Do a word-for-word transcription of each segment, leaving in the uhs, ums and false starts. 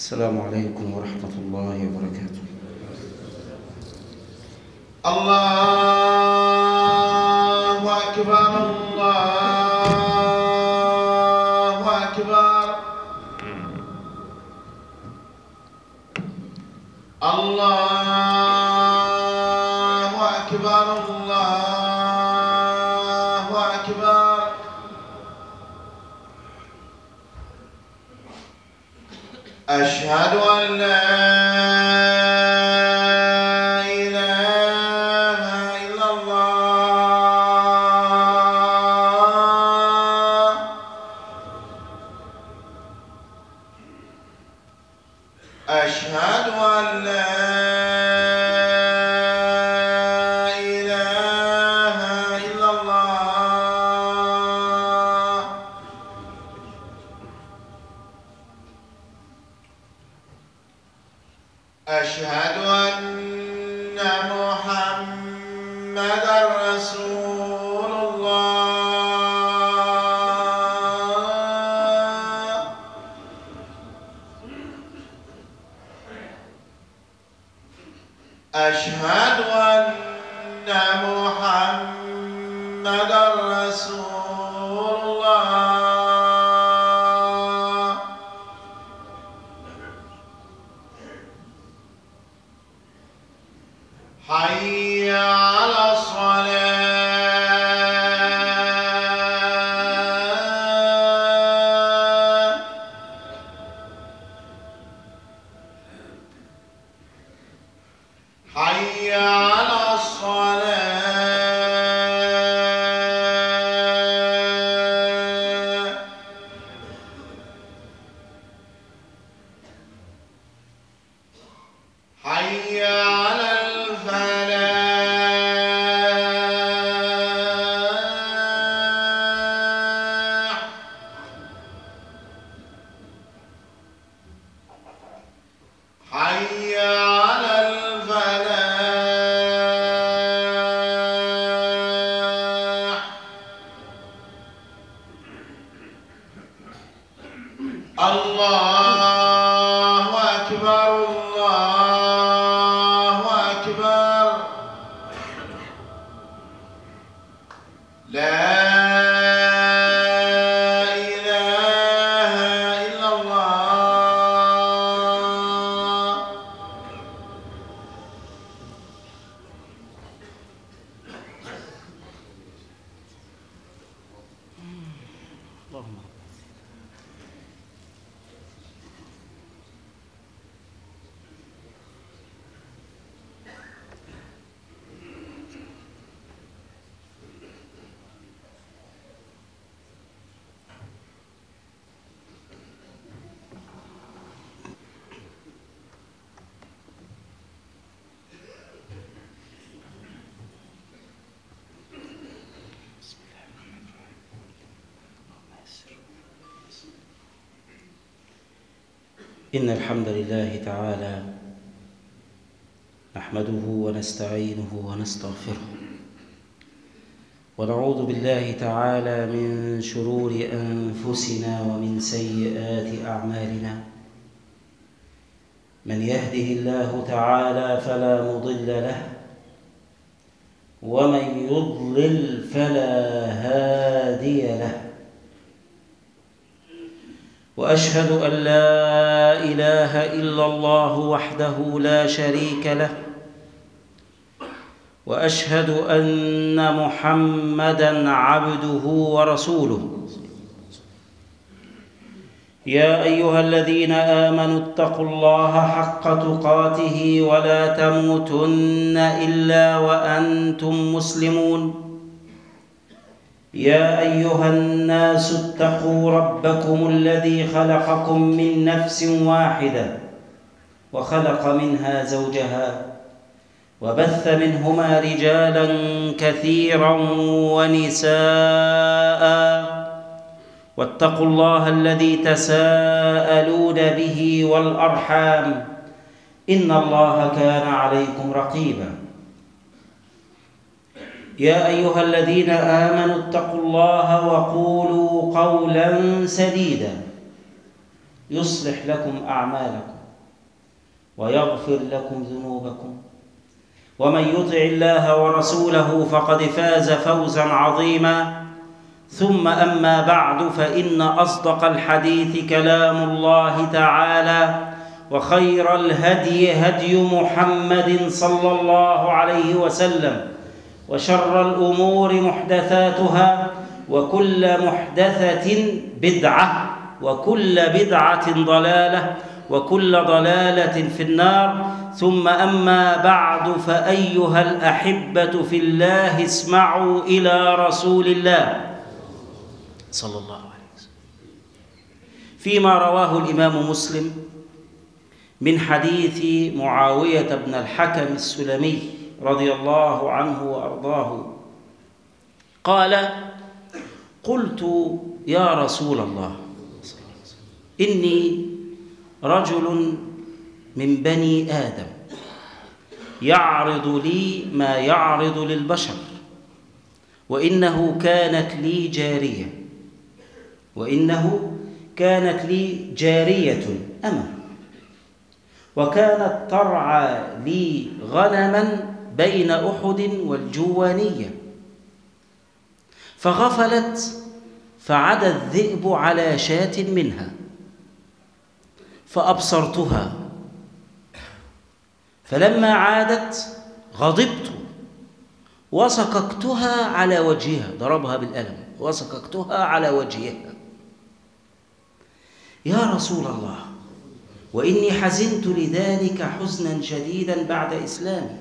السلام عليكم ورحمة الله وبركاته. الله أكبر الله أكبر الله أكبر الله أكبر. أشهد أن لا إله إلا الله. أشهد أن لا إله إلا الله. أشهد أن محمدًا رسول الله. أشهد أن محمدًا رسول الله. حي على الصلاة. حي على الصلاة. حي على الفلاح. حي على الفلاح. الله أكبر الله أكبر. لا إله إلا الله. اللهم إن الحمد لله تعالى نحمده ونستعينه ونستغفره، ونعوذ بالله تعالى من شرور أنفسنا ومن سيئات أعمالنا. من يهده الله تعالى فلا مضل له، ومن يضلل فلا هادي له. وأشهد أن لا إله إلا الله وحده لا شريك له، وأشهد أن محمدًا عبده ورسوله. يا أيها الذين آمنوا اتقوا الله حق تقاته ولا تموتن إلا وأنتم مسلمون. يا أيها الناس اتقوا ربكم الذي خلقكم من نفس واحدة وخلق منها زوجها، وبث منهما رجالا كثيرا ونساء. واتقوا الله الذي تساءلون به والأرحام، إن الله كان عليكم رقيبا. يا أيها الذين آمنوا اتقوا الله وقولوا قولا سديدا يصلح لكم أعمالكم ويغفر لكم ذنوبكم، ومن يطع الله ورسوله فقد فاز فوزا عظيما. ثم أما بعد، فإن أصدق الحديث كلام الله تعالى، وخير الهدي هدي محمد صلى الله عليه وسلم، وشر الأمور محدثاتها، وكل محدثة بدعة، وكل بدعة ضلالة، وكل ضلالة في النار. ثم أما بعد، فأيها الأحبة في الله، اسمعوا إلى رسول الله صلى الله عليه وسلم فيما رواه الإمام مسلم من حديث معاوية بن الحكم السلمي رضي الله عنه وأرضاه قال: قلت يا رسول الله، إني رجل من بني آدم يعرض لي ما يعرض للبشر، وإنه كانت لي جارية وإنه كانت لي جارية أمة، وكانت ترعى لي غنما بين أحد والجوانية، فغفلت فعدا الذئب على شاة منها، فأبصرتها، فلما عادت غضبت وصككتها على وجهها، ضربها بالقلم وصككتها على وجهها: يا رسول الله، وإني حزنت لذلك حزنا شديدا بعد إسلامي،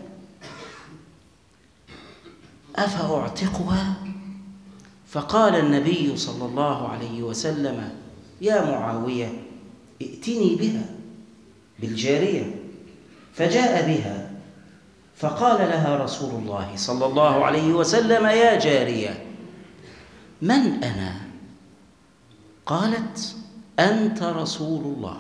أفأعتقها؟ فقال النبي صلى الله عليه وسلم: يا معاوية، ائتني بها، بالجارية. فجاء بها، فقال لها رسول الله صلى الله عليه وسلم: يا جارية، من أنا؟ قالت: أنت رسول الله.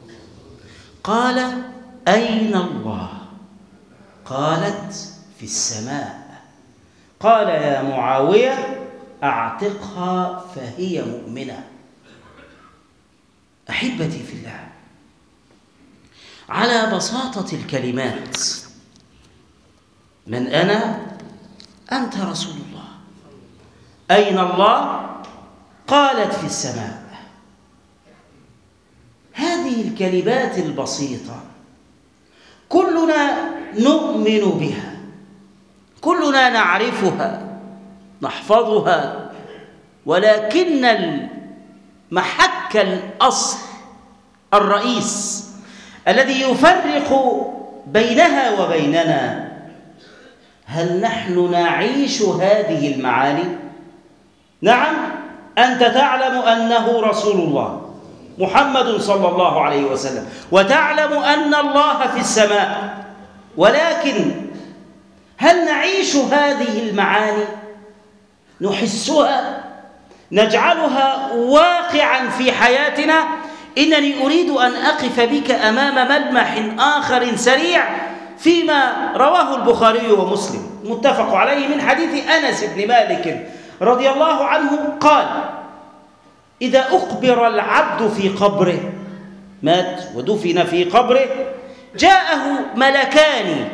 قال: أين الله؟ قالت: في السماء. قال: يا معاوية، أعتقها فهي مؤمنة. أحبتي في الله، على بساطة الكلمات، من أنا؟ أنت رسول الله. أين الله؟ قالت: في السماء. هذه الكلمات البسيطة كلنا نؤمن بها، كلنا نعرفها، نحفظها، ولكن المحك الأصل الرئيس الذي يفرق بينها وبيننا: هل نحن نعيش هذه المعاني؟ نعم، أنت تعلم أنه رسول الله محمد صلى الله عليه وسلم، وتعلم أن الله في السماء، ولكن هل نعيش هذه المعاني؟ نحسها؟ نجعلها واقعا في حياتنا؟ إنني أريد أن أقف بك أمام ملمح آخر سريع فيما رواه البخاري ومسلم متفق عليه من حديث أنس بن مالك رضي الله عنه قال: إذا أقبر العبد في قبره، مات ودفن في قبره، جاءه ملكان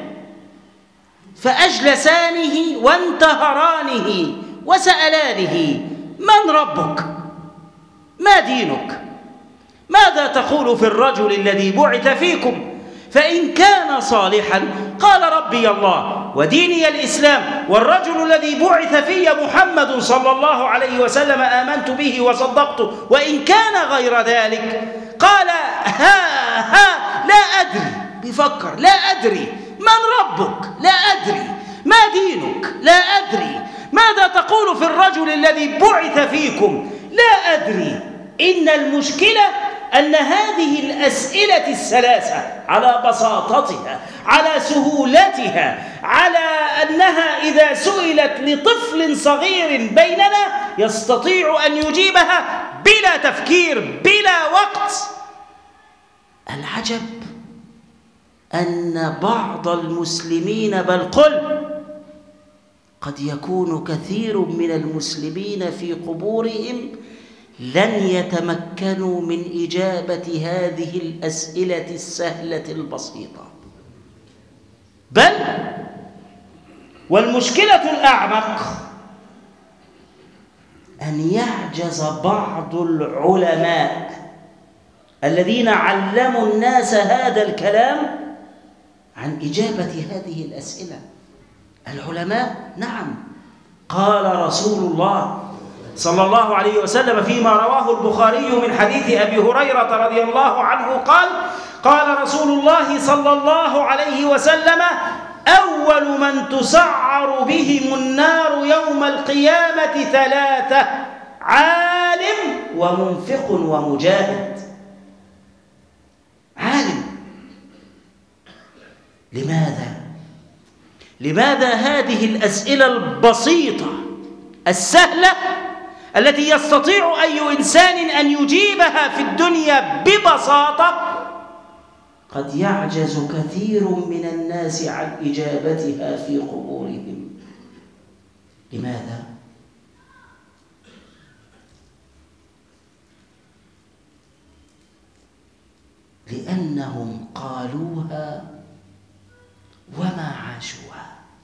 فأجلسانه وانتهرانه وسألانه: من ربك؟ ما دينك؟ ماذا تقول في الرجل الذي بعث فيكم؟ فإن كان صالحا قال: ربي الله وديني الإسلام، والرجل الذي بعث في محمد صلى الله عليه وسلم آمنت به وصدقته. وإن كان غير ذلك قال: ها ها لا أدري، بيفكر، لا أدري. من ربك؟ لا أدري. ما دينك؟ لا أدري. ماذا تقول في الرجل الذي بعث فيكم؟ لا أدري. إن المشكلة أن هذه الأسئلة الثلاثة على بساطتها، على سهولتها، على أنها إذا سئلت لطفل صغير بيننا يستطيع أن يجيبها بلا تفكير، بلا وقت. العجب أن بعض المسلمين، بل قل قد يكون كثير من المسلمين في قبورهم لن يتمكنوا من إجابة هذه الأسئلة السهلة البسيطة، بل والمشكلة الأعمق أن يعجز بعض العلماء الذين علموا الناس هذا الكلام عن إجابة هذه الأسئلة. العلماء نعم، قال رسول الله صلى الله عليه وسلم فيما رواه البخاري من حديث أبي هريرة رضي الله عنه قال: قال رسول الله صلى الله عليه وسلم: أول من تسعر بهم النار يوم القيامة ثلاثة: عالم ومنفق ومجاهد. عالم. لماذا؟ لماذا هذه الأسئلة البسيطة السهلة التي يستطيع أي إنسان أن يجيبها في الدنيا ببساطة قد يعجز كثير من الناس عن إجابتها في قبورهم؟ لماذا؟ لأنهم قالوها وما عاشوها،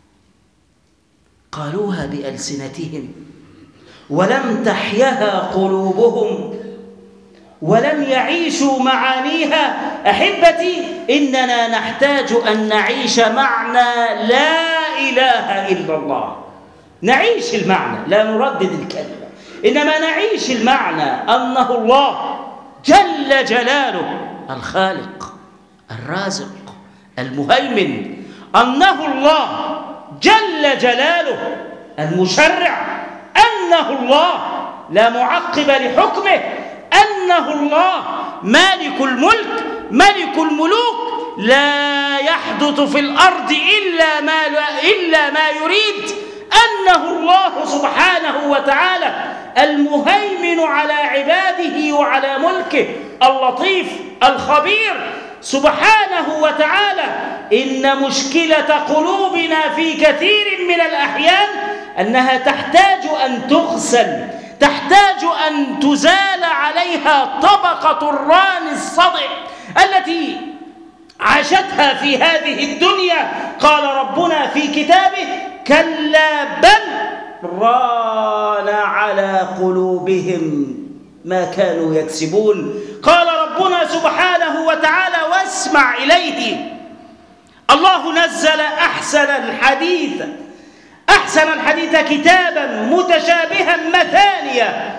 قالوها بألسنتهم ولم تحيها قلوبهم ولم يعيشوا معانيها. أحبتي، إننا نحتاج أن نعيش معنى لا إله إلا الله، نعيش المعنى، لا نردد الكلمة، إنما نعيش المعنى أنه الله جل جلاله الخالق الرازق المهيمن، أنه الله جل جلاله المشرع، أنه الله لا معقب لحكمه، أنه الله مالك الملك ملك الملوك، لا يحدث في الأرض إلا ما, إلا ما يريد، أنه الله سبحانه وتعالى المهيمن على عباده وعلى ملكه، اللطيف الخبير سبحانه وتعالى. إن مشكلة قلوبنا في كثير من الأحيان أنها تحتاج أن تغسل، تحتاج أن تزال عليها طبقة الران الصدع التي عاشتها في هذه الدنيا. قال ربنا في كتابه: كلا بل ران على قلوبهم ما كانوا يكسبون. قال ربنا سبحانه وتعالى: واسمع إليه. الله نزل أحسن الحديث أحسن الحديث كتابا متشابها مثانيا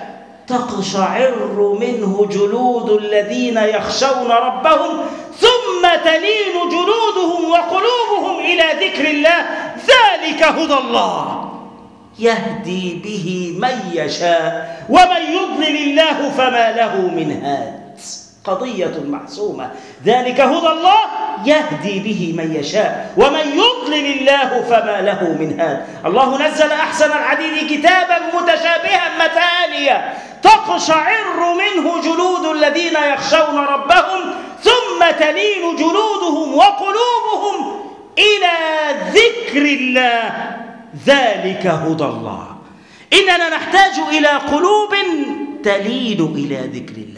تقشعر منه جلود الذين يخشون ربهم ثم تلين جلودهم وقلوبهم إلى ذكر الله، ذلك هدى الله يهدي به من يشاء ومن يضلل الله فما له من هاد. قضية محسومة، ذلك هدى الله يهدي به من يشاء ومن يضلل الله فما له من هاد. الله نزل أحسن الحديث كتابا متشابها مثانيا تقشعر منه جلود الذين يخشون ربهم ثم تلين جلودهم وقلوبهم إلى ذكر الله، ذلك هدى الله. إننا نحتاج إلى قلوب تلين إلى ذكر الله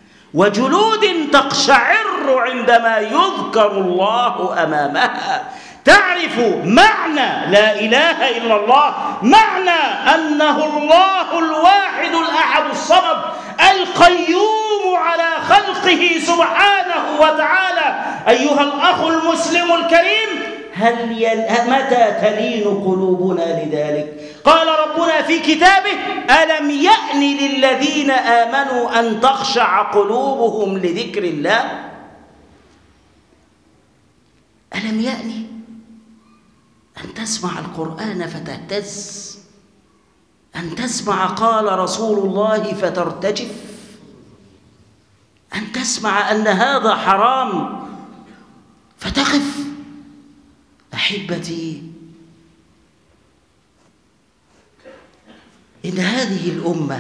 وجلود تقشعر عندما يذكر الله أمامها، تعرف معنى لا إله إلا الله، معنى أنه الله الواحد الأحد الصمد القيوم على خلقه سبحانه وتعالى. أيها الأخ المسلم الكريم، هل يل... متى تلين قلوبنا لذلك؟ قال ربنا في كتابه: ألم يأن للذين آمنوا أن تخشع قلوبهم لذكر الله؟ ألم يأن أن تسمع القرآن فتهتز، أن تسمع قال رسول الله فترتجف، أن تسمع أن هذا حرام فتقف؟ أحبتي، إن هذه الأمة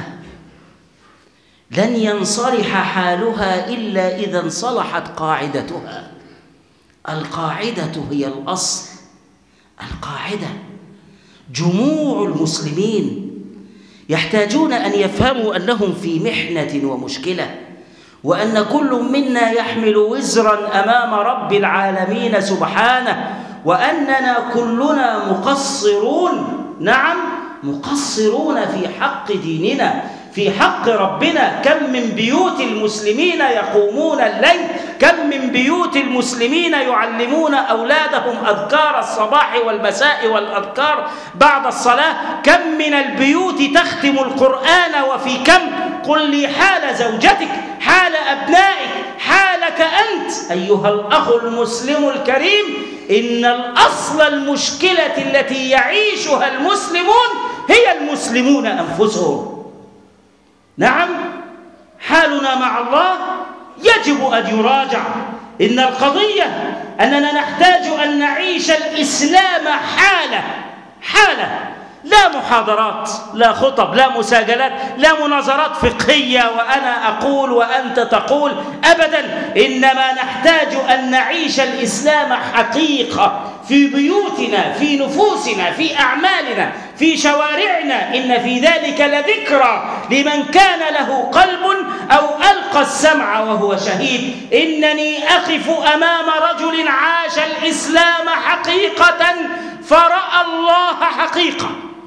لن ينصلح حالها إلا إذا انصلحت قاعدتها. القاعدة هي الأصل. القاعدة: جموع المسلمين يحتاجون أن يفهموا أنهم في محنة ومشكلة، وأن كل منا يحمل وزرا أمام رب العالمين سبحانه، وأننا كلنا مقصرون. نعم، مقصرون في حق ديننا، في حق ربنا. كم من بيوت المسلمين يقومون الليل، كم من بيوت المسلمين يعلمون أولادهم أذكار الصباح والمساء والأذكار بعد الصلاة، كم من البيوت تختم القرآن، وفي كم؟ قل لي حال زوجتك، حال أبنائك، حالك أنت أيها الأخ المسلم الكريم. إن الأصل المشكلة التي يعيشها المسلمون هي المسلمون أنفسهم. نعم، حالنا مع الله يجب أن يراجع. إن القضية أننا نحتاج أن نعيش الإسلام حالة حالة، لا محاضرات، لا خطب، لا مساجلات، لا مناظرات فقهية وأنا أقول وأنت تقول، أبدا. إنما نحتاج أن نعيش الإسلام حقيقة في بيوتنا، في نفوسنا، في أعمالنا، في شوارعنا. إن في ذلك لذكرى لمن كان له قلب أو ألقى السمع وهو شهيد. إنني أقف أمام رجل عاش الإسلام حقيقة، فرأى الله حقيقة،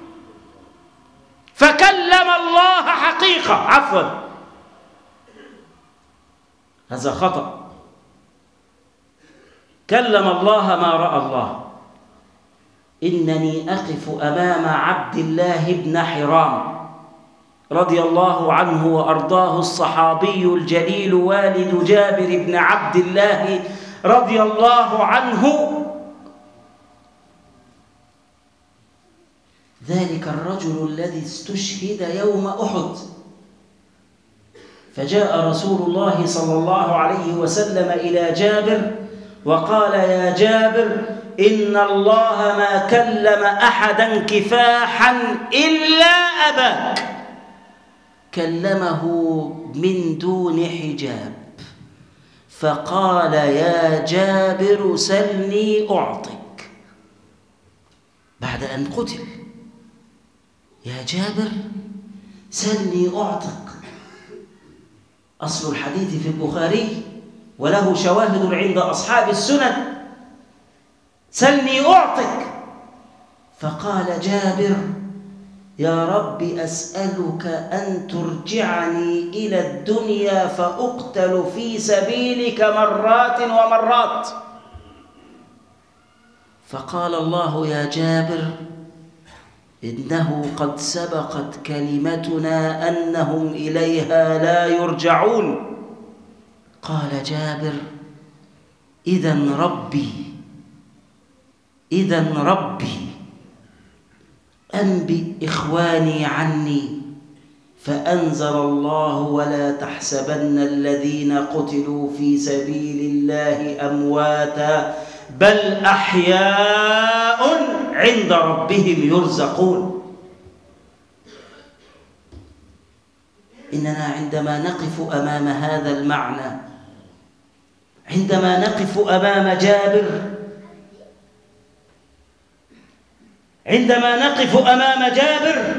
فكلم الله حقيقة. عفوا، هذا خطأ. كلم الله ما رأى الله. إنني أقف أمام عبد الله بن حرام رضي الله عنه وأرضاه، الصحابي الجليل والد جابر بن عبد الله رضي الله عنه. ذلك الرجل الذي استشهد يوم أحد، فجاء رسول الله صلى الله عليه وسلم إلى جابر وقال: يا جابر، إن الله ما كلم أحدا كفاحا إلا أباك، كلمه من دون حجاب. فقال: يا جابر سلني أعطك، بعد أن قتل. يا جابر سلني أعطك. أصل الحديث في البخاري وله شواهد عند أصحاب السنن. سلني أعطك. فقال جابر: يا رب أسألك أن ترجعني إلى الدنيا فأقتل في سبيلك مرات ومرات. فقال الله: يا جابر، إنه قد سبقت كلمتنا أنهم إليها لا يرجعون. قال جابر: إذن ربي إذن ربي أنبئ إخواني عني. فأنزل الله: ولا تحسبن الذين قتلوا في سبيل الله أمواتا بل أحياء عند ربهم يرزقون. إننا عندما نقف أمام هذا المعنى، عندما نقف أمام جابر، عندما نقف أمام جابر،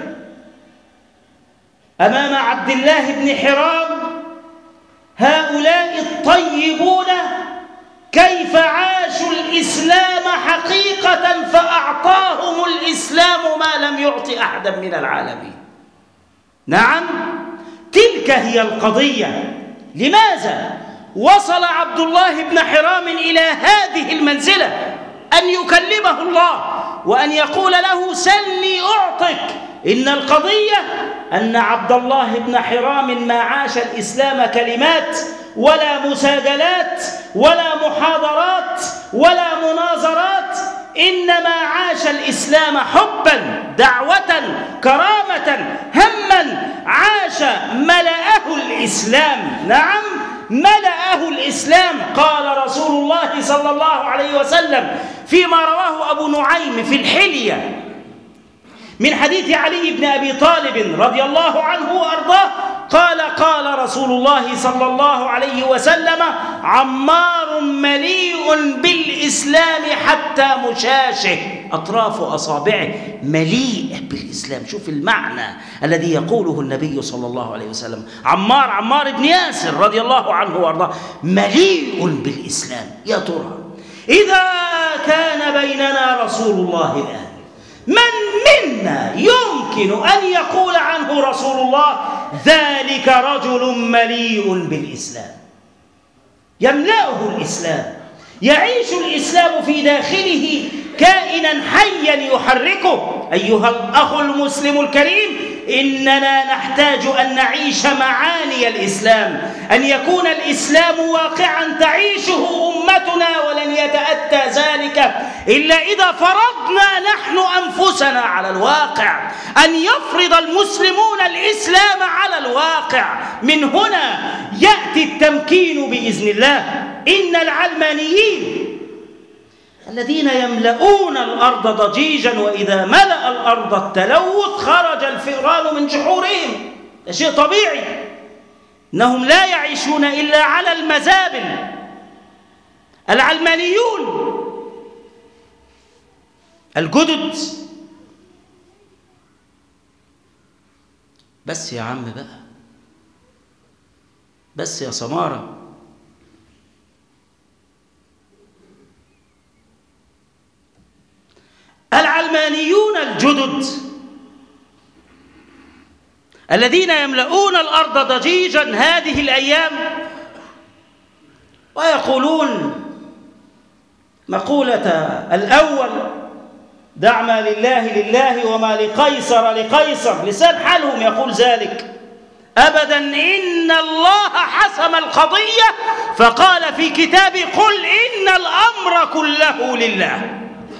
أمام عبد الله بن حرام، هؤلاء الطيبون كيف عاشوا الإسلام حقيقة، فأعطاهم الإسلام ما لم يعط أحدا من العالمين. نعم، تلك هي القضية. لماذا وصل عبد الله بن حرام إلى هذه المنزلة، أن يكلمه الله وأن يقول له: سلني أعطك؟ إن القضية أن عبد الله بن حرام ما عاش الإسلام كلمات ولا مساجلات ولا محاضرات ولا مناظرات، إنما عاش الإسلام حبا، دعوة، كرامة، هما. عاش ملأه الإسلام. نعم، ملأه الإسلام. قال رسول الله صلى الله عليه وسلم فيما رواه أبو نعيم في الحلية من حديث علي بن أبي طالب رضي الله عنه وأرضاه، قال قال رسول الله صلى الله عليه وسلم: عمار مليء بالإسلام حتى مشاشه، أطراف أصابعه مليء بالإسلام. شوف المعنى الذي يقوله النبي صلى الله عليه وسلم. عمار عمار بن ياسر رضي الله عنه وارضاه مليء بالإسلام. يا ترى إذا كان بيننا رسول الله الآن، من منا يمكن أن يقول عنه رسول الله: ذلك رجل مليء بالإسلام، يملأه الإسلام، يعيش الإسلام في داخله كائنا حيا يحركه؟ أيها الأخ المسلم الكريم، إننا نحتاج أن نعيش معاني الإسلام، أن يكون الإسلام واقعا تعيشه أمتنا، ولن يتأتى ذلك إلا إذا فرضنا نحن أنفسنا على الواقع، أن يفرض المسلمون الإسلام على الواقع. من هنا يأتي التمكين بإذن الله. إن العلمانيين الذين يملؤون الأرض ضجيجا، وإذا ملأ الأرض التلوث خرج الفئران من جحورهم، ده شيء طبيعي. إنهم لا يعيشون إلا على المزابل. العلمانيون الجدد، بس يا عم بقى، بس يا سمارة، العلمانيون الجدد الذين يملؤون الأرض ضجيجا هذه الأيام ويقولون مقولة الأول: دع ما لله لله وما لقيصر لقيصر. لسان حالهم يقول ذلك. أبدا، إن الله حسم القضية فقال في كتابه: قل إن الأمر كله لله.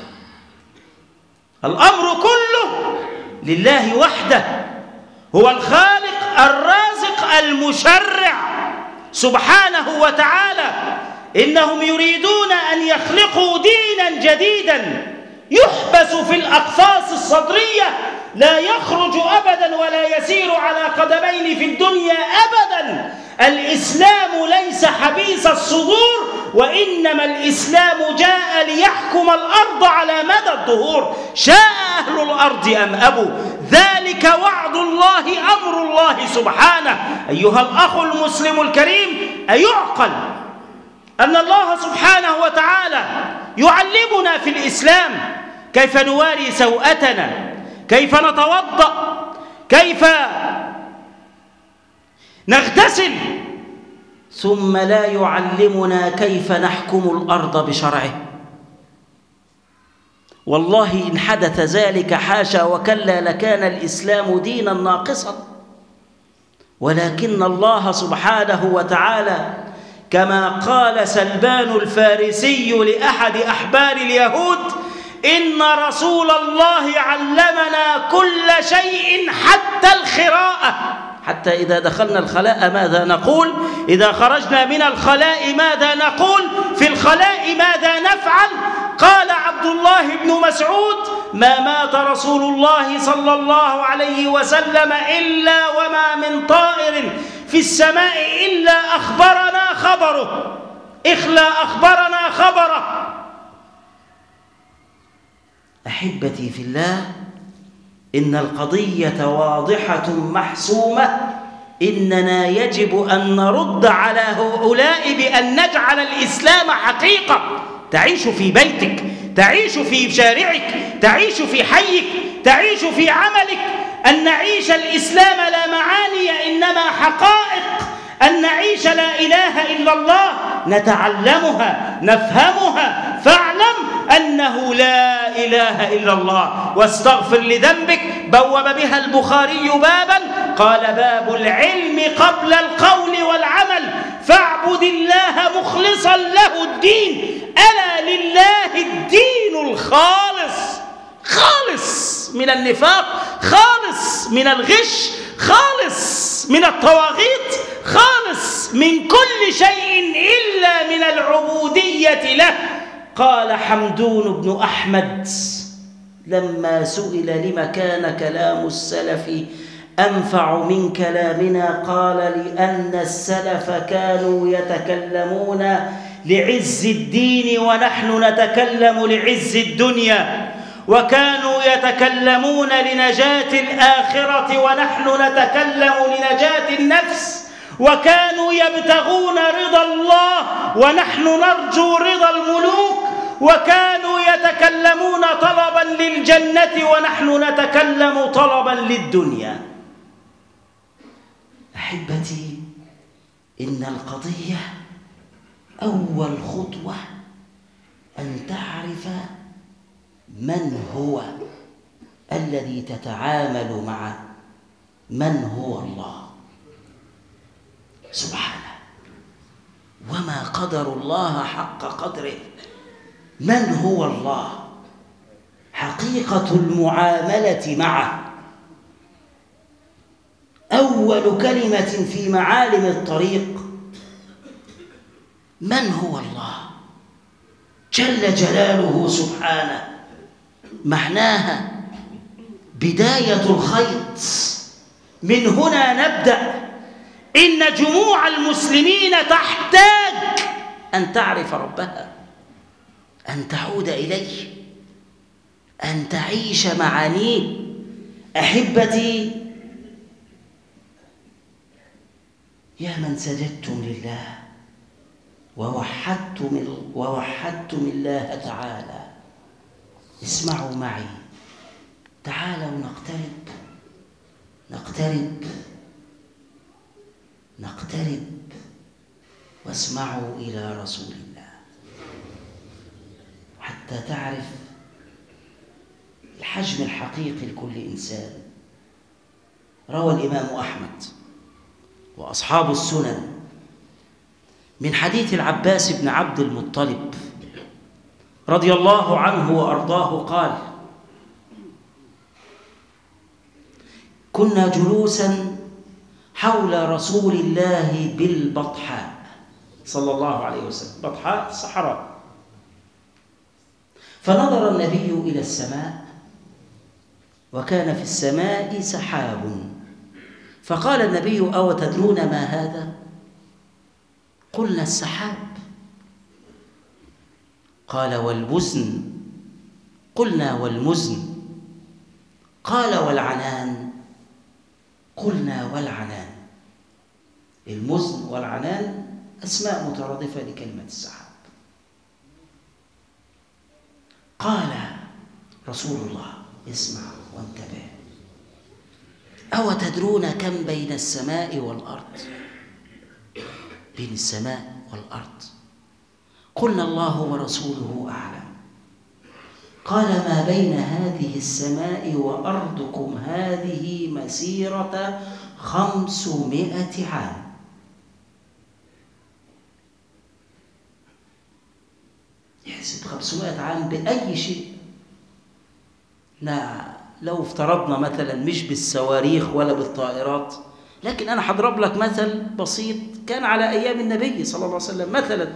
الأمر كله لله وحده، هو الخالق الرازق المشرع سبحانه وتعالى. إنهم يريدون أن يخلقوا دينا جديدا يحبس في الأقفاص الصدرية، لا يخرج أبدا ولا يسير على قدمين في الدنيا أبدا. الإسلام ليس حبيس الصدور، وإنما الإسلام جاء ليحكم الأرض على مدى الدهور، شاء أهل الأرض أم أبوا. ذلك وعد الله، أمر الله سبحانه. أيها الأخ المسلم الكريم، أيعقل أن الله سبحانه وتعالى يعلمنا في الإسلام كيف نواري سوءتنا، كيف نتوضأ، كيف نغتسل، ثم لا يعلمنا كيف نحكم الأرض بشرعه؟ والله إن حدث ذلك حاشا وكلا لكان الإسلام دينا ناقصا. ولكن الله سبحانه وتعالى كما قال سلمان الفارسي لأحد أحبار اليهود: إن رسول الله علمنا كل شيء حتى الخراءة. حتى إذا دخلنا الخلاء ماذا نقول؟ إذا خرجنا من الخلاء ماذا نقول؟ في الخلاء ماذا نفعل؟ قال عبد الله بن مسعود: ما مات رسول الله صلى الله عليه وسلم إلا وما من طائر في السماء إلا أخبرنا خبره، إخلا أخبرنا خبره. أحبتي في الله، إن القضية واضحة محسومة. إننا يجب أن نرد على هؤلاء بأن نجعل الإسلام حقيقة تعيش في بيتك، تعيش في شارعك، تعيش في حيك، تعيش في عملك. أن نعيش الإسلام لا معاني إنما حقائق، أن نعيش لا إله إلا الله، نتعلمها نفهمها. فاعلم أنه لا إله إلا الله واستغفر لذنبك. بوب بها البخاري بابا قال: باب العلم قبل القول والعمل، فاعبد الله مخلصا له الدين، ألا لله الدين الخالص. خالص من النفاق، خالص من الغش، خالص من الطواغيت، خالص من كل شيء إلا من العبودية له. قال حمدون بن أحمد لما سئل: لم كان كلام السلف أنفع من كلامنا؟ قال لأن السلف كانوا يتكلمون لعز الدين ونحن نتكلم لعز الدنيا، وكانوا يتكلمون لنجاة الآخرة ونحن نتكلم لنجاة النفس، وكانوا يبتغون رضا الله ونحن نرجو رضا الملوك، وكانوا يتكلمون طلبا للجنة ونحن نتكلم طلبا للدنيا. أحبتي، إن القضية أول خطوة أن تعرف من هو الذي تتعامل معه، من هو الله سبحانه، وما قدر الله حق قدره. من هو الله؟ حقيقة المعاملة معه. أول كلمة في معالم الطريق: من هو الله جل جلاله سبحانه. معناها بداية الخيط، من هنا نبدأ. إن جموع المسلمين تحتاج أن تعرف ربها، أن تعود إليه، أن تعيش معانيه. أحبتي، يا من سجدتم لله ووحدتم ووحدتم الله تعالى، اسمعوا معي. تعالوا نقترب نقترب نقترب واسمعوا إلى رسول الله حتى تعرف الحجم الحقيقي لكل إنسان. روى الإمام أحمد وأصحاب السنن من حديث العباس بن عبد المطلب رضي الله عنه وأرضاه قال: كنا جلوسا حول رسول الله بالبطحاء صلى الله عليه وسلم. بطحاء الصحراء. فنظر النبي إلى السماء وكان في السماء سحاب، فقال النبي: أو تدرون ما هذا؟ قلنا: السحاب. قال: والمزن؟ قلنا: والمزن. قال: والعنان؟ قلنا: والعنان. المزن والعنان أسماء مترادفة لكلمة السحاب. قال رسول الله: اسمع وانتبه، أو تدرون كم بين السماء والأرض؟ بين السماء والأرض. قلنا: الله ورسوله أعلم. قال: ما بين هذه السماء وأرضكم هذه مسيرة خمسمائة عام. يحسب خمسمائة عام بأي شيء؟ لا، لو افترضنا مثلا مش بالصواريخ ولا بالطائرات، لكن أنا هضرب لك مثل بسيط كان على أيام النبي صلى الله عليه وسلم. مثلا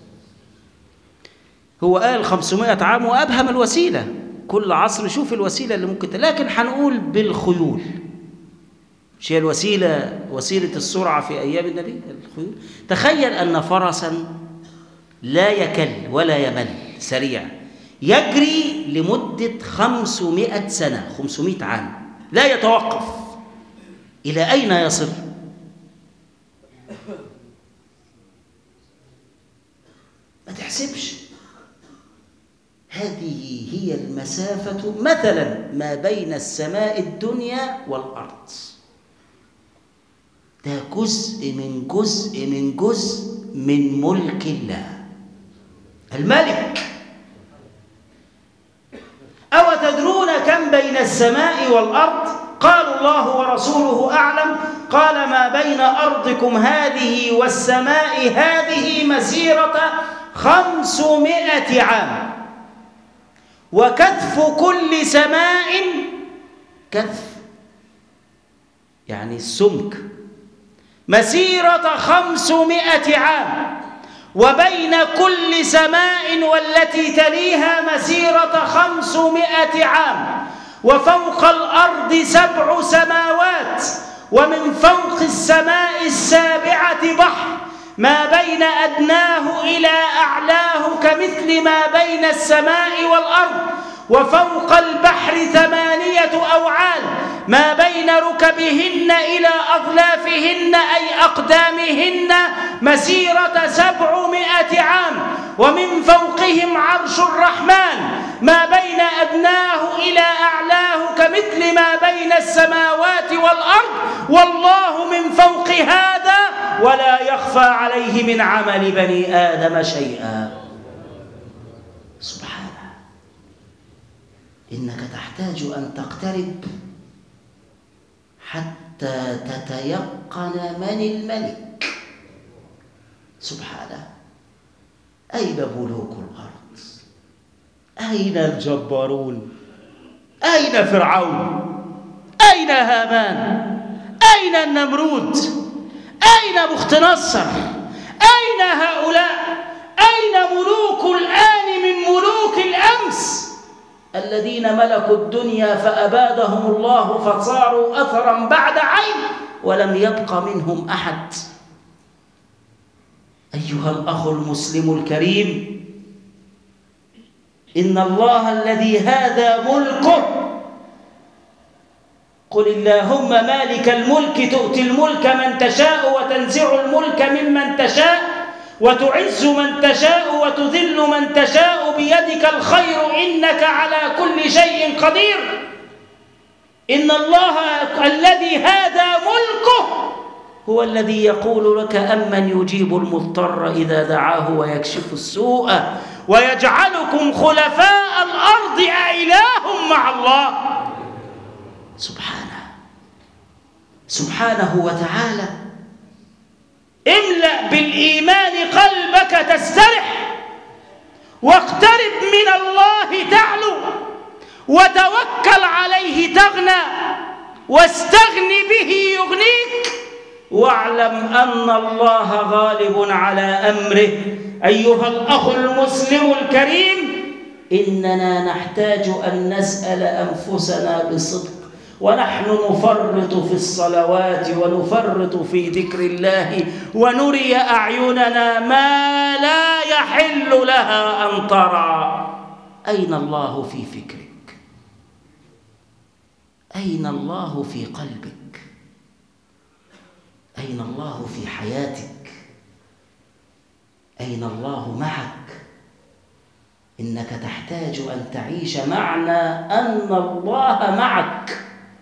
هو قال خمسمائة عام وأبهم الوسيلة، كل عصر شوف الوسيلة اللي ممكن، لكن هنقول بالخيول. مش هي الوسيلة وسيلة السرعة في أيام النبي؟ الخيول. تخيل أن فرسا لا يكل ولا يمل، سريع، يجري لمدة خمسمائة سنة، خمسمائة عام، لا يتوقف. إلى أين يصل؟ ما تحسبش. هذه هي المسافة مثلا ما بين السماء الدنيا والأرض. ده جزء من جزء من جزء من ملك الله الملك. أو تدرون كم بين السماء والأرض؟ قالوا: الله ورسوله أعلم. قال: ما بين أرضكم هذه والسماء هذه مسيرة خمسمائة عام، وكثف كل سماء، كثف يعني السمك، مسيرة خمسمائة عام، وبين كل سماء والتي تليها مسيرة خمسمائة عام، وفوق الأرض سبع سماوات، ومن فوق السماء السابعة بحر، ما بين أدناه إلى أعلاه كمثل ما بين السماء والأرض، وفوق البحر ثمانية أوعال، ما بين ركبهن إلى أظلافهن أي أقدامهن مسيرة سبعمائة عام، ومن فوقهم عرش الرحمن، ما بين أدناه إلى أعلاه كمثل ما بين السماوات والأرض، والله من فوق هذا ولا يخفى عليه من عمل بني آدم شيئا. سبحانه. إنك تحتاج أن تقترب حتى تتيقن من الملك. سبحانه. أين ملوك الأرض؟ أين الجبارون؟ أين فرعون؟ أين هامان؟ أين النمرود؟ أين بخت نصر؟ أين هؤلاء؟ أين ملوك الآن من ملوك الأمس الذين ملكوا الدنيا فأبادهم الله فصاروا أثرا بعد عين ولم يبق منهم أحد؟ أيها الأخ المسلم الكريم، إن الله الذي هذا ملكه، قل اللهم مالك الملك تؤتي الملك من تشاء وتنزع الملك ممن تشاء وتعز من تشاء وتذل من تشاء بيدك الخير إنك على كل شيء قدير. إن الله الذي هذا ملكه هو الذي يقول لك أمن يجيب المضطر إذا دعاه ويكشف السوء ويجعلكم خلفاء الأرض أإله مع الله. سبحانه سبحانه وتعالى. املأ بالإيمان قلبك تسترح، واقترب من الله تعلو، وتوكل عليه تغنى، واستغن به يغنيك، واعلم أن الله غالب على أمره. أيها الأخ المسلم الكريم، إننا نحتاج أن نسأل أنفسنا بصدق، ونحن نفرط في الصلوات ونفرط في ذكر الله ونري أعيننا ما لا يحل لها أن ترى. أين الله في فكرك؟ أين الله في قلبك؟ أين الله في حياتك؟ أين الله معك؟ إنك تحتاج أن تعيش معنى أن الله معك.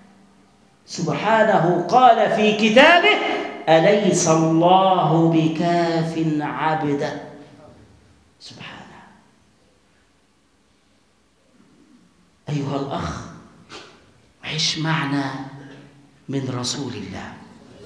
سبحانه قال في كتابه: أليس الله بكاف عبده؟ سبحانه. أيها الأخ، عش معنا من رسول الله.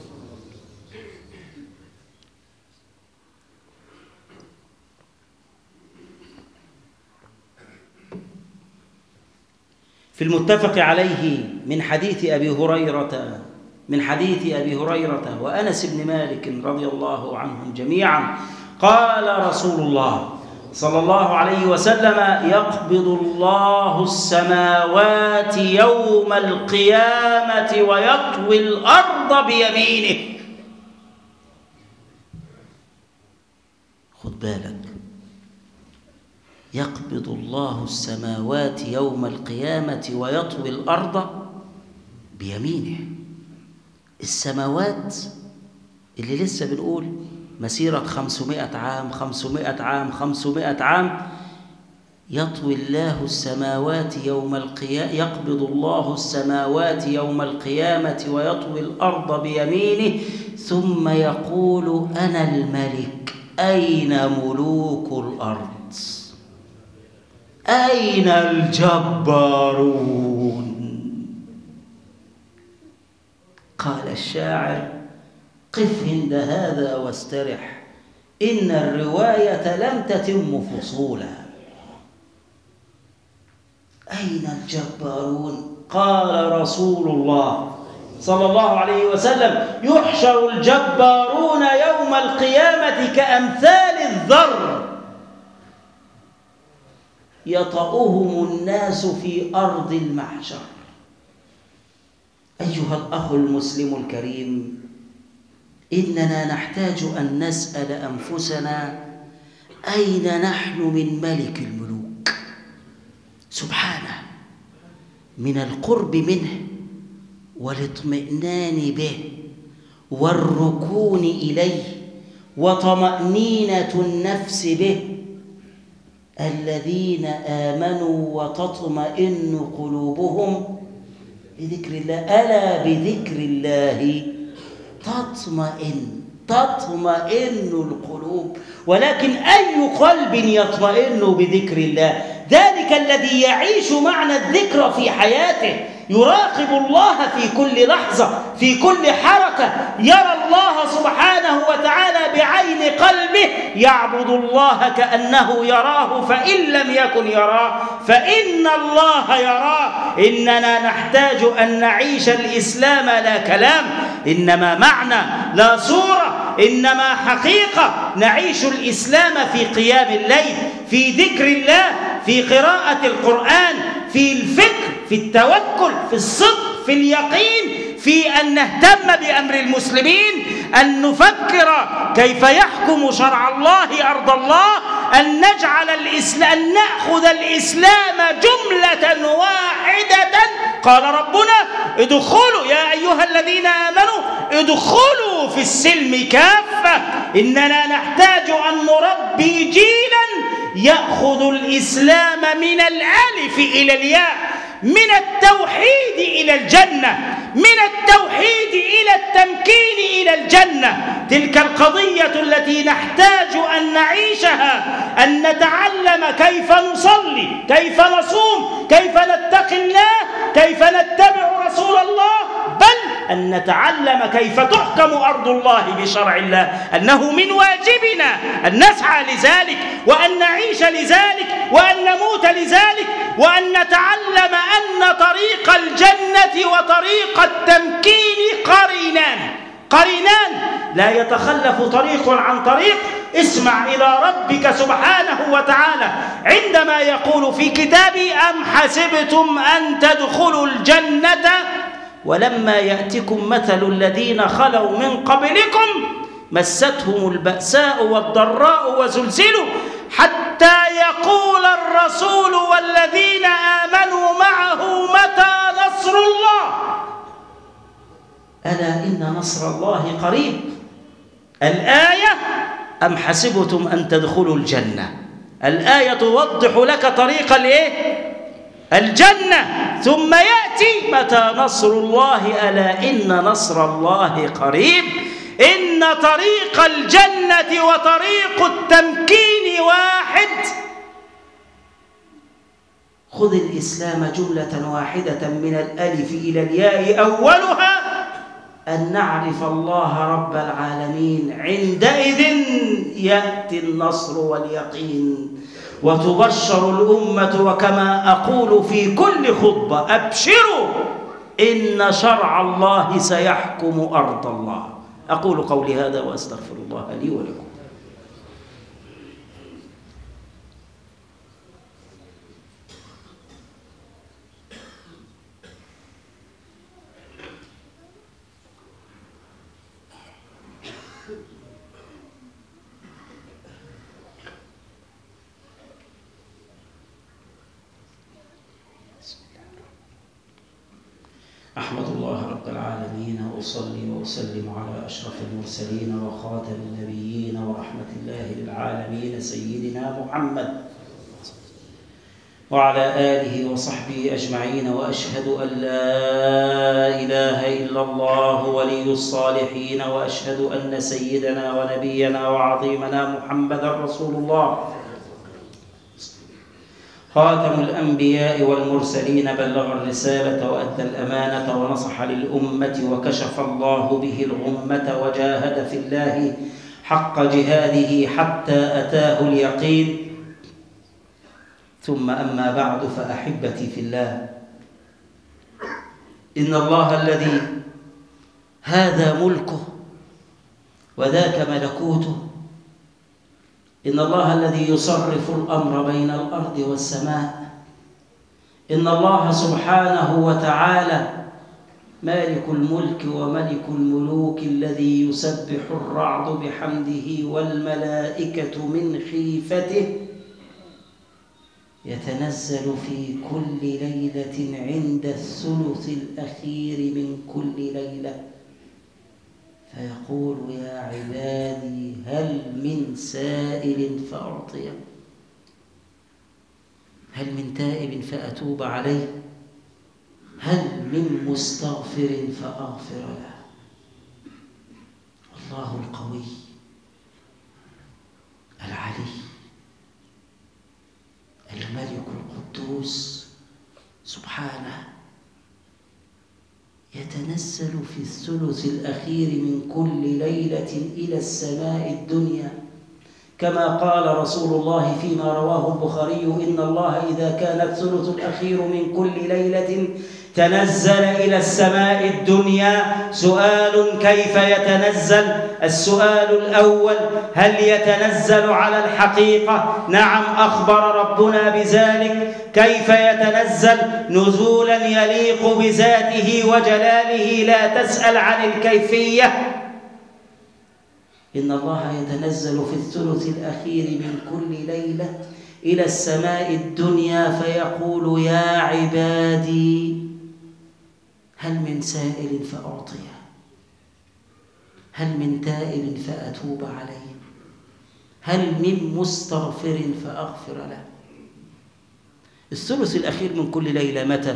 في المتفق عليه من حديث أبي هريرة من حديث أبي هريرة وأنس بن مالك رضي الله عنهم جميعا قال رسول الله صلى الله عليه وسلم: يقبض الله السماوات يوم القيامة ويطوي الأرض بيمينه. خد بالك، يقبض الله السماوات يوم القيامة ويطوي الأرض بيمينه. السماوات اللي لسه بنقول مسيرة خمسمائة عام خمسمائة عام خمسمائة عام، يطوي الله السماوات يوم القيامة يقبض الله السماوات يوم القيامة ويطوي الأرض بيمينه، ثم يقول: أنا الملك، أين ملوك الأرض؟ أين الجبارون؟ قال الشاعر: قف عند هذا واسترح، إن الرواية لم تتم فصولا. أين الجبارون؟ قال رسول الله صلى الله عليه وسلم: يحشر الجبارون يوم القيامة كأمثال الذر يطأهم الناس في أرض المحشر. أيها الأخ المسلم الكريم، إننا نحتاج أن نسأل أنفسنا أين نحن من ملك الملوك سبحانه، من القرب منه والاطمئنان به والركون إليه وطمأنينة النفس به. الذين آمنوا وتطمئن قلوبهم بذكر الله، ألا بذكر الله تطمئن تطمئن القلوب. ولكن أي قلب يطمئن بذكر الله؟ ذلك الذي يعيش معنى الذكر في حياته، يراقب الله في كل لحظة، في كل حركة، يرى الله سبحانه وتعالى بعين قلبه، يعبد الله كأنه يراه، فإن لم يكن يراه فإن الله يراه. إننا نحتاج أن نعيش الإسلام لا كلام، إنما معنى لا صورة، إنما حقيقة. نعيش الإسلام في قيام الليل، في ذكر الله، في قراءة القرآن، في الفكر، في التوكل، في الصدق، في اليقين، في أن نهتم بأمر المسلمين، أن نفكر كيف يحكم شرع الله أرض الله، أن نجعل الإسلام، أن نأخذ الإسلام جملة واحدة. قال ربنا: ادخلوا يا أيها الذين آمنوا ادخلوا في السلم كافة. إننا نحتاج أن نربي جيلا يأخذ الإسلام من الألف إلى الياء، من التوحيد إلى الجنة، من التوحيد إلى التمكين إلى الجنة. تلك القضية التي نحتاج أن نعيشها، أن نتعلم كيف نصلي، كيف نصوم، كيف نتقي الله، كيف نتبع رسول الله، بل أن نتعلم كيف تحكم أرض الله بشرع الله، أنه من واجبنا أن نسعى لذلك، وأن نعيش لذلك، وأن نموت لذلك، وأن نتعلم أن طريق الجنة وطريق التمكين قرينان قرينان لا يتخلف طريق عن طريق. اسمع إلى ربك سبحانه وتعالى عندما يقول في كتابه: أم حسبتم أن تدخلوا الجنة ولما يأتكم مثل الذين خلوا من قبلكم مستهم البأساء والضراء وزلزلوا حتى يقول الرسول والذين آمنوا معه متى نصر الله ألا إن نصر الله قريب. الآية: أم حسبتم أن تدخلوا الجنة. الآية توضح لك طريق الإيه؟ الجنة. ثم يأتي: متى نصر الله ألا إن نصر الله قريب. إن طريق الجنة وطريق التمكين واحد. خذ الإسلام جملة واحدة من الألف إلى الياء، أولها أن نعرف الله رب العالمين. عندئذ يأتي النصر واليقين وتبشر الأمة. وكما أقول في كل خطبة: أبشروا إن شرع الله سيحكم أرض الله. أقول قولي هذا وأستغفر الله لي ولكم. أحمد الله رب العالمين، وأصلي وأسلم على أشرف المرسلين وخاتم النبيين ورحمة الله للعالمين سيدنا محمد وعلى آله وصحبه أجمعين. وأشهد أن لا إله إلا الله ولي الصالحين، وأشهد أن سيدنا ونبينا وعظيمنا محمدا رسول الله خاتم الأنبياء والمرسلين، بلغ الرسالة وأدى الأمانة ونصح للأمة وكشف الله به الغمة وجاهد في الله حق جهاده حتى أتاه اليقين. ثم أما بعد، فأحبتي في الله، إن الله الذي هذا ملكه وذاك ملكوته، إن الله الذي يصرف الأمر بين الأرض والسماء، إن الله سبحانه وتعالى مالك الملك وملك الملوك الذي يسبح الرعد بحمده والملائكة من خيفته يتنزل في كل ليلة عند الثلث الأخير من كل ليلة فيقول يا عبادي هل من سائل فأعطيه، هل من تائب فأتوب عليه، هل من مستغفر فأغفر له. الله القوي العلي الملك القدوس سبحانه يتنزل في الثلث الأخير من كل ليلة إلى السماء الدنيا، كما قال رسول الله فيما رواه البخاري إن الله إذا كان الثلث الأخير من كل ليلة تنزل إلى السماء الدنيا. سؤال كيف يتنزل؟ السؤال الأول هل يتنزل على الحقيقة؟ نعم أخبر ربنا بذلك. كيف يتنزل؟ نزولا يليق بذاته وجلاله لا تسأل عن الكيفية. إن الله يتنزل في الثلث الأخير من كل ليلة إلى السماء الدنيا فيقول يا عبادي هل من سائل فأعطيه، هل من تائب فأتوب عليه، هل من مستغفر فأغفر له. الثلث الأخير من كل ليلة متى؟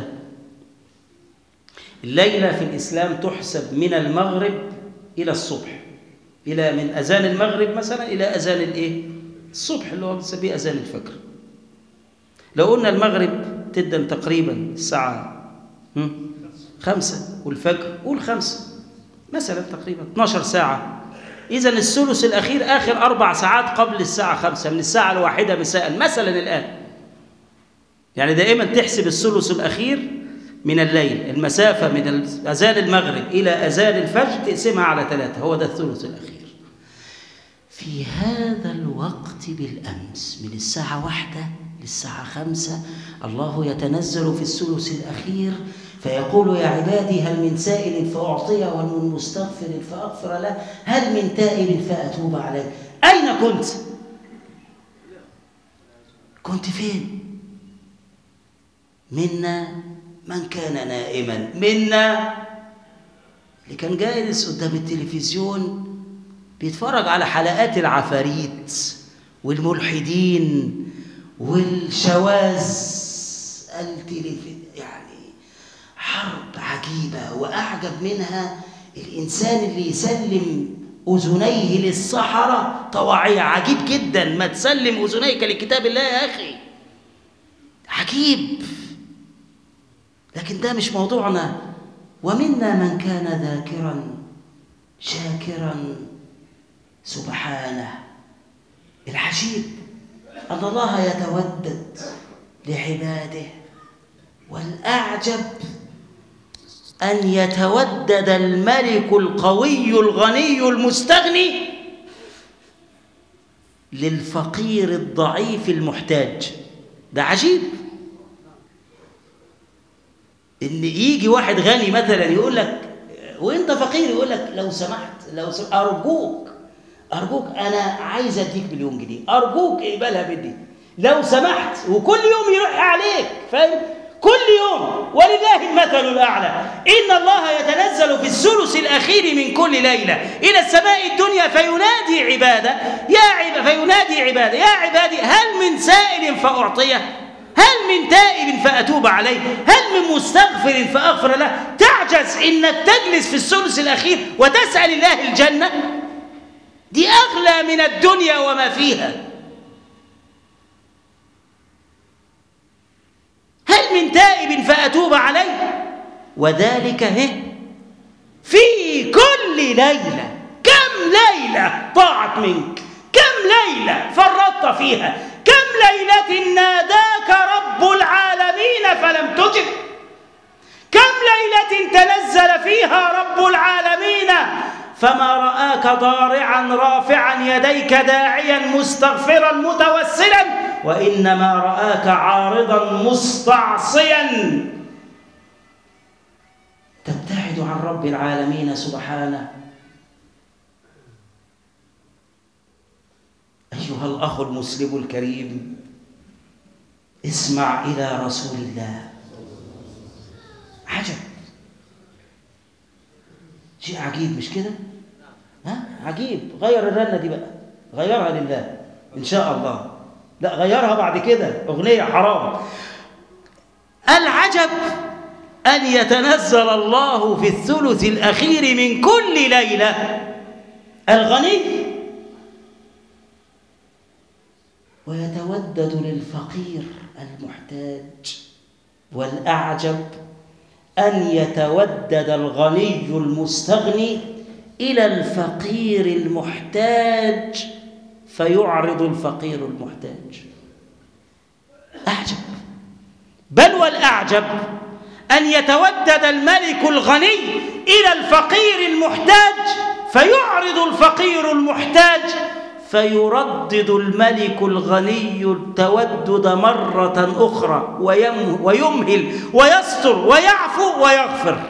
الليلة في الإسلام تحسب من المغرب إلى الصبح، إلى من أذان المغرب مثلا إلى أذان الإيه؟ الصبح اللي هو بنسميه أذان الفجر. لو قلنا المغرب تبدأ تقريبا الساعة خمسة والفجر قول خمسة مثلا تقريبا اثناشر ساعة. إذا الثلث الأخير آخر أربع ساعات قبل الساعة خمسة من الساعة الواحدة مساء مثلا الآن. يعني دائما تحسب الثلث الأخير من الليل المسافة من أذان المغرب إلى أذان الفجر تقسمها على ثلاثة، هو ده الثلث الأخير. في هذا الوقت بالأمس من الساعة واحدة للساعة خمسة الله يتنزل في الثلث الأخير فيقول يا عبادي هل من سائل فأعطيه وهل من مستغفر فأغفر له، هل من تائب فأتوب عليه. أين كنت؟ كنت فين؟ منا من كان نائما، منا اللي كان جالس قدام التلفزيون بيتفرج على حلقات العفاريت والملحدين والشواذ التلفزيون، يعني حرب عجيبة وأعجب منها الإنسان اللي يسلم أذنيه للسحرة طواعية. عجيب جدا، ما تسلم أذنيك لكتاب الله يا أخي، عجيب. لكن ده مش موضوعنا. ومنا من كان ذاكرا شاكرا سبحانه. العجيب أن الله يتودد لعباده، والأعجب أن يتودد الملك القوي الغني المستغني للفقير الضعيف المحتاج. ده عجيب إن يجي واحد غني مثلا يقول لك وإنت فقير يقول لك لو سمحت لو سمحت أرجوك أرجوك أنا عايز أديك مليون جنيه، أرجوك اقبلها مني لو سمحت، وكل يوم يروح عليك، فاهم؟ كل يوم. ولله المثل الأعلى. إن الله يتنزل في الثلث الأخير من كل ليلة إلى السماء الدنيا فينادي عباده يا عباد فينادي عباده يا عبادي هل من سائل فأعطيه، هل من تائب فأتوب عليه، هل من مستغفر فأغفر له. تعجز إنك تجلس في الثلث الأخير وتسأل الله الجنة؟ دي أغلى من الدنيا وما فيها. هل من تائب فأتوب عليه، وذلك هي في كل ليلة. كم ليلة ضاعت منك، كم ليلة فرطت فيها، كم ليلة ناداك رب العالمين فلم تجب، كم ليلة تنزل فيها رب العالمين فما رآك ضارعا رافعا يديك داعيا مستغفرا متوسلا، وإنما رآك عارضا مستعصيا تبتعد تبتعد عن رب العالمين سبحانه. أيها الأخ المسلم الكريم، اسمع إلى رسول الله. عجب، شيء عجيب مش كده؟ ها عجيب. غير الرنة دي بقى، غيرها لله إن شاء الله. لا غيرها بعد كده، أغنية حرام. العجب أن يتنزل الله في الثلث الأخير من كل ليلة الغني ويتودد للفقير المحتاج. والأعجب أن يتودد الغني المستغني إلى الفقير المحتاج فيعرض الفقير المحتاج. أعجب. بل والأعجب أن يتودد الملك الغني إلى الفقير المحتاج فيعرض الفقير المحتاج فيردد الملك الغني التودد مرة أخرى ويمهل ويستر ويعفو ويغفر.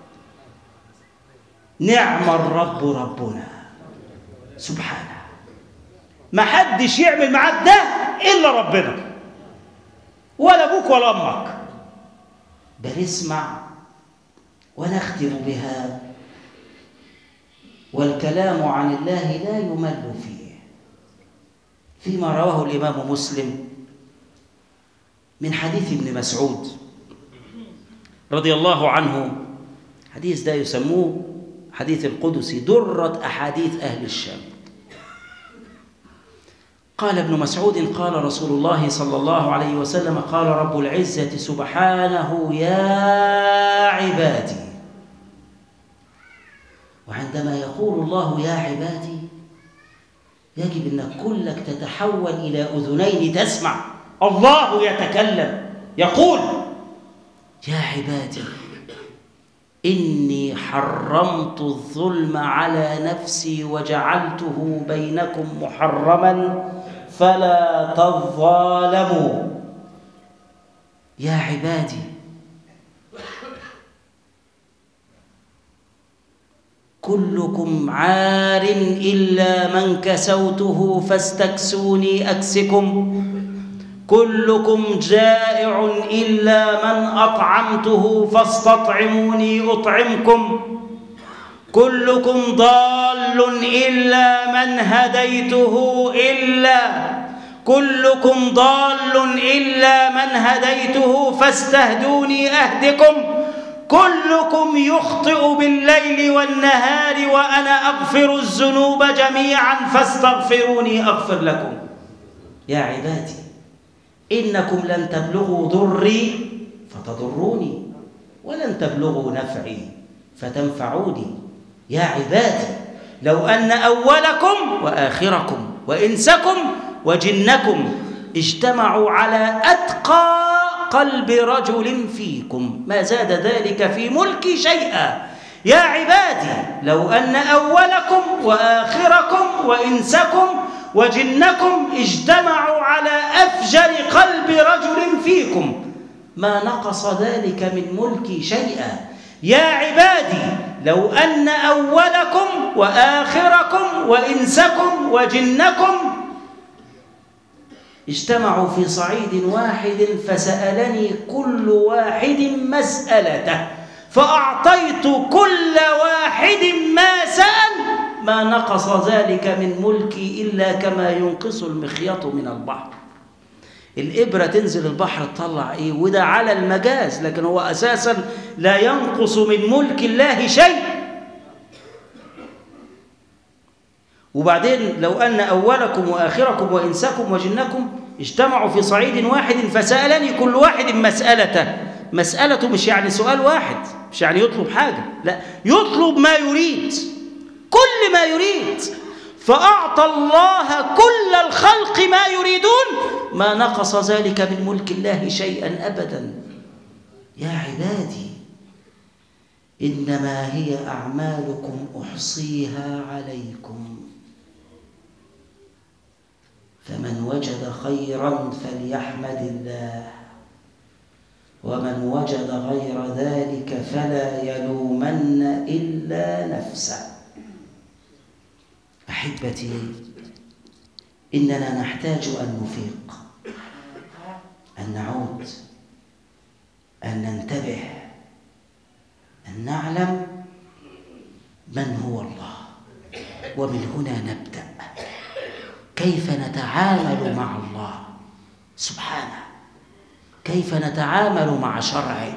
نعم الرب ربنا سبحانه. ما حدش يعمل معاك ده إلا ربنا، ولا أبوك ولا أمك. بل اسمع ونختم بها. والكلام عن الله لا يمل فيه. فيما رواه الإمام مسلم من حديث ابن مسعود رضي الله عنه، حديث ده يسموه حديث القدسي، درة أحاديث أهل الشام. قال ابن مسعود قال رسول الله صلى الله عليه وسلم قال رب العزة سبحانه يا عبادي. وعندما يقول الله يا عبادي يجب أن كلك تتحول إلى أذنين تسمع. الله يتكلم يقول يا عبادي إني حرمت الظلم على نفسي وجعلته بينكم محرما فلا تظالموا. يا عبادي كلكم عار إلا من كسوته فاستكسوني أكسكم. كلكم جائع إلا من أطعمته فاستطعموني أطعمكم. كلكم ضال إلا من هديته إلا كلكم ضال إلا من هديته فاستهدوني أهدكم. كلكم يخطئ بالليل والنهار وأنا أغفر الذنوب جميعا فاستغفروني أغفر لكم. يا عبادي إنكم لن تبلغوا ضري فتضروني ولن تبلغوا نفعي فتنفعوني. يا عبادي لو أن أولكم وآخركم وإنسكم وجنكم اجتمعوا على أتقى قلب رجل فيكم ما زاد ذلك في ملكي شيئا. يا عبادي لو أن أولكم وآخركم وإنسكم وجنكم اجتمعوا على أفجر قلب رجل فيكم ما نقص ذلك من ملكي شيئا. يا عبادي لو أن أولكم وآخركم وإنسكم وجنكم اجتمعوا في صعيد واحد فسألني كل واحد مسألته فأعطيت كل واحد ما سأل ما نقص ذلك من ملكي إلا كما ينقص المخيط من البحر. الإبرة تنزل البحر تطلع إيه؟ وده على المجاز، لكن هو أساسا لا ينقص من ملك الله شيء. وبعدين لو أن أولكم وآخركم وإنسكم وجنكم اجتمعوا في صعيد واحد فسألني كل واحد مسألته. مسألته مش يعني سؤال واحد، مش يعني يطلب حاجة، لا، يطلب ما يريد، كل ما يريد. فأعطى الله كل الخلق ما يريدون ما نقص ذلك من ملك الله شيئا أبدا. يا عبادي إنما هي أعمالكم أحصيها عليكم فمن وجد خيرا فليحمد الله ومن وجد غير ذلك فلا يلومن إلا نفسه. أحبتي، إننا نحتاج أن نفيق، أن نعود، أن ننتبه، أن نعلم من هو الله، ومن هنا نبدأ كيف نتعامل مع الله سبحانه، كيف نتعامل مع شرعه،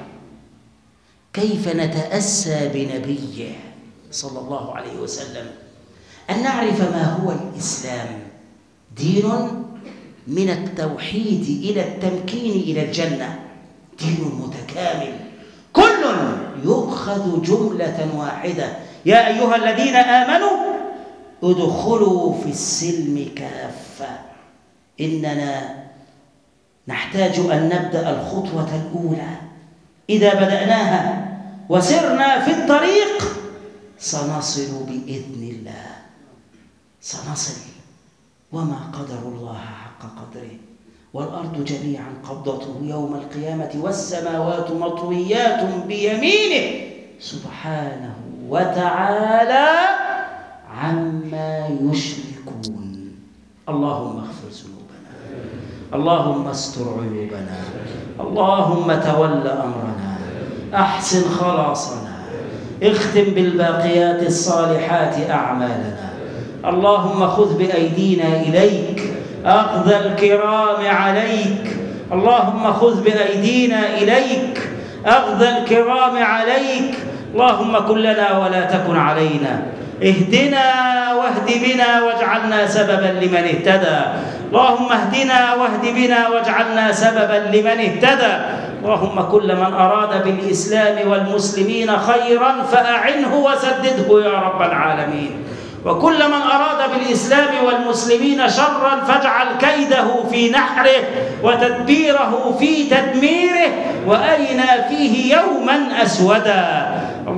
كيف نتأسى بنبيه صلى الله عليه وسلم، أن نعرف ما هو الإسلام. دين من التوحيد إلى التمكين إلى الجنة، دين متكامل كل يؤخذ جملة واحدة. يا أيها الذين آمنوا ادخلوا في السلم كافة. إننا نحتاج أن نبدأ الخطوة الأولى. إذا بدأناها وسرنا في الطريق سنصل بإذن الله، سنصل. وما قدر الله حق قدره، والأرض جميعا قبضته يوم القيامة والسماوات مطويات بيمينه سبحانه وتعالى عما يشركون. اللهم اغفر ذنوبنا، اللهم استر عيوبنا، اللهم تول أمرنا، أحسن خلاصنا، اختم بالباقيات الصالحات أعمالنا. اللهم خذ بأيدينا إليك أخذ الكرام عليك، اللهم خذ بأيدينا إليك أخذ الكرام عليك. اللهم كن لنا ولا تكن علينا، اهدنا واهد بنا واجعلنا سببا لمن اهتدى. اللهم اهدنا واهد بنا واجعلنا سببا لمن اهتدى. اللهم كل من أراد بالإسلام والمسلمين خيرا فأعنه وسدده يا رب العالمين، وكل من أراد بالإسلام والمسلمين شرا فاجعل كيده في نحره وتدبيره في تدميره، وأرنا فيه يوما أسودا.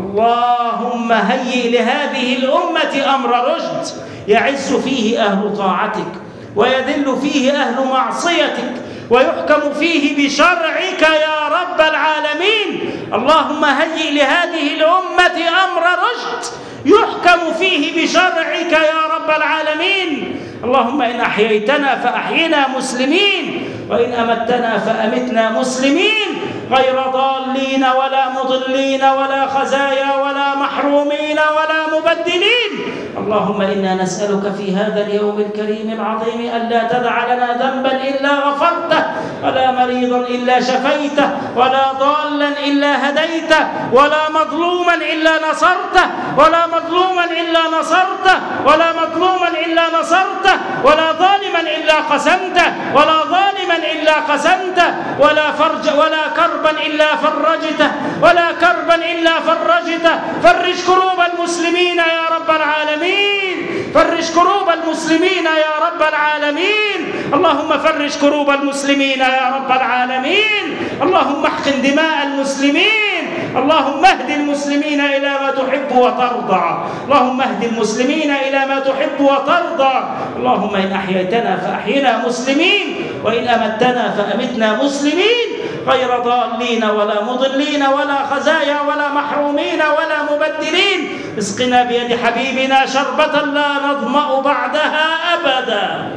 اللهم هيئ لهذه الأمة أمر رشد يعز فيه أهل طاعتك ويذل فيه أهل معصيتك ويحكم فيه بشرعك يا رب العالمين. اللهم هيئ لهذه الأمة أمر رشد يحكم فيه بشرعك يا رب العالمين. اللهم إن أحييتنا فأحينا مسلمين، وإن أمتنا فأمتنا مسلمين، غير ضالين ولا مضلين ولا خزايا ولا محرومين ولا مبدلين. اللهم إنا نسألك في هذا اليوم الكريم العظيم ألا تدع لنا ذنبا إلا غفرته، ولا مريضا إلا شفيته، ولا ضالا إلا هديته، ولا مظلوما إلا نصرته، ولا مظلوما إلا نصرته، ولا مظلوما إلا نصرته، ولا ظالما إلا قسمته، ولا ظالما إلا قسمته، ولا فرج ولا كربا إلا فرجته، ولا كربا إلا فرجته. فرج كروب المسلمين يا رب العالمين، فرج كروب المسلمين يا رب العالمين. اللهم فرج كروب المسلمين يا رب العالمين. اللهم احقن دماء المسلمين. اللهم اهد المسلمين إلى ما تحب وترضى. اللهم اهد المسلمين إلى ما تحب وترضى. اللهم إن أحييتنا فأحينا مسلمين، وإن أمتنا فأمتنا مسلمين، غير ضالين ولا مضلين ولا خزايا ولا محرومين ولا مبدلين. اسقنا بيد حبيبنا شربة لا نظمأ بعدها أبدا.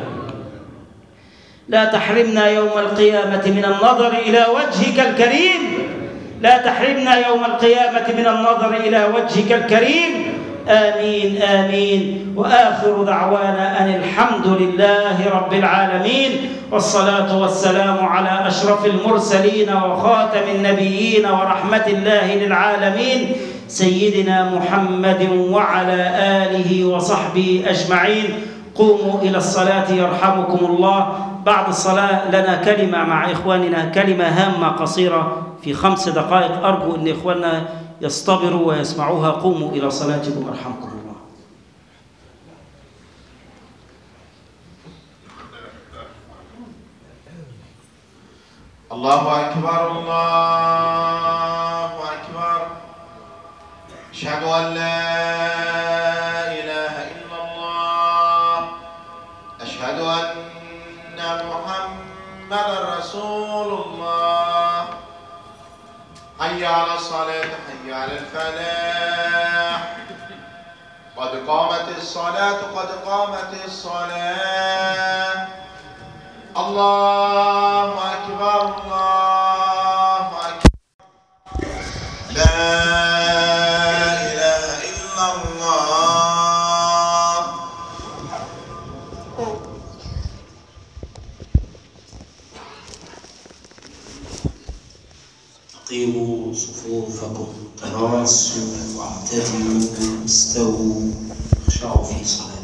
لا تحرمنا يوم القيامة من النظر إلى وجهك الكريم، لا تحرمنا يوم القيامة من النظر إلى وجهك الكريم. آمين آمين. وآخر دعوانا أن الحمد لله رب العالمين، والصلاة والسلام على أشرف المرسلين وخاتم النبيين ورحمة الله للعالمين سيدنا محمد وعلى آله وصحبه أجمعين. قوموا إلى الصلاة يرحمكم الله. بعد الصلاة لنا كلمة مع إخواننا، كلمة هامة قصيرة في خمس دقائق، أرجو أن إخواننا يصطبروا ويسمعوها. قوموا إلى صلاتكم يرحمكم الله. الله أكبر الله أكبر. أشهد أن لا إله إلا الله. أشهد أن محمدا رسول الله. على الصلاة حي على الفلاح قد قامت الصلاة قد قامت الصلاة الله أكبر الله أكبر لا إله إلا الله. أقيموا صفوفكم، تراصوا واعتدلوا، استووا، اخشعوا في صلاتكم.